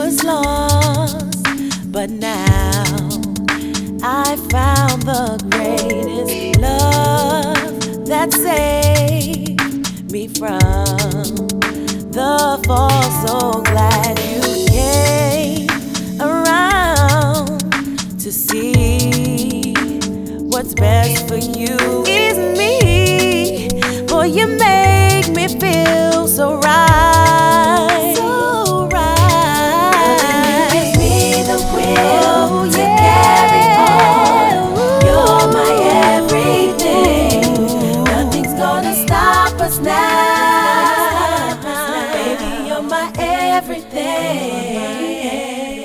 was lost, but now I found the greatest love that saved me from the fall. So glad you came around to see what's best for you is me. Boy, you make me feel so right.